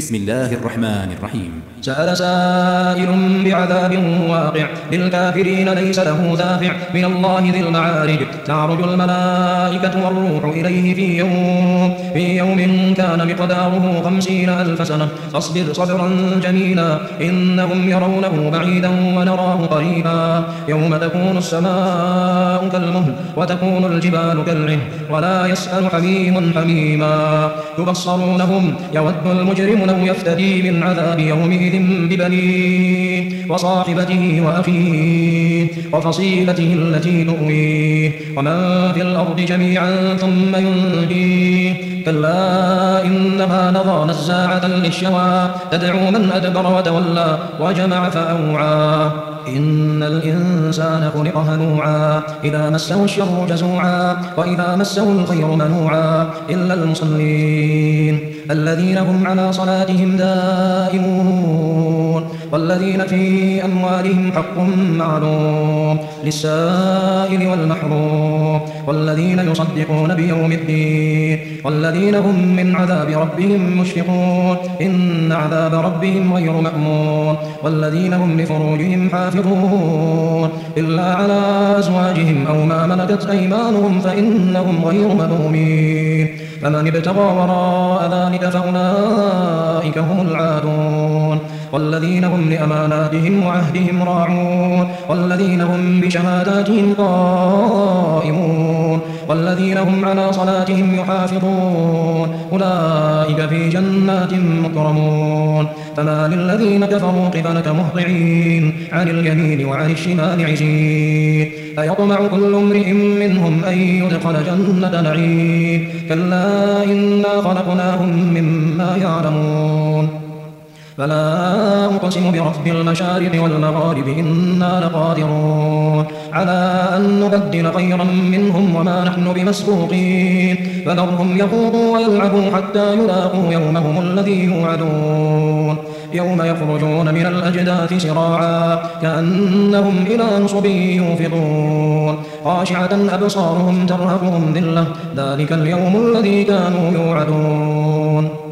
بسم الله الرحمن الرحيم. سأل سائل بعذاب واقع للكافرين ليس له دافع من الله ذي المعارج تعرج الملائكة والروح إليه في يوم كان مقداره 50,000 سنة فاصبر صبرا جميلا إنهم يرونه بعيدا ونراه قريبا يوم تكون السماء كالمهل وتكون الجبال كالعهن ولا يسأل حميم حميما يبصرونهم يود المجرم لو يفتدي من عذاب يومئذ ببنيه وصاحبته وأخيه وفصيلته التي تؤويه ومن في الأرض جميعا ثم ينجيه كلا إنها لظى نزاعة للشوى تدعو من أدبر وتولى وجمع فأوعى إن الإنسان خلق هلوعا إذا مسه الشر جزوعا وإذا مسه الخير منوعا إلا المصلين الذين هم على صلاتهم دائمون والذين في أموالهم حق معلوم للسائل والمحروم والذين يصدقون بيوم الدين والذين هم من عذاب ربهم مشفقون إن عذاب ربهم غير مأمون والذين هم لفروجهم حافظون إلا على أزواجهم أو ما ملكت أيمانهم فإنهم غير ملومين فمن ابتغى وراء ذلك فأولئك هم العادون والذين هم لأماناتهم وعهدهم راعون والذين هم بشهاداتهم قائمون والذين هم على صلاتهم يحافظون أولئك في جنات مكرمون فما للذين كفروا قبلك مهطعين عن اليمين وعن الشمال عزين أيطمع كل امرئ منهم أن يدخل جنة نعيم كلا إنا خلقناهم مما يعلمون فلا أقسم برب المشارق والمغارب إنا لقادرون على أن نبدل خيرا منهم وما نحن بمسبوقين فذرهم يخوضوا ويلعبوا حتى يلاقوا يومهم الذي يوعدون يوم يخرجون من الأجداث سراعا كأنهم إلى نصب يوفضون خاشعة أبصارهم ترهقهم ذلة ذلك اليوم الذي كانوا يوعدون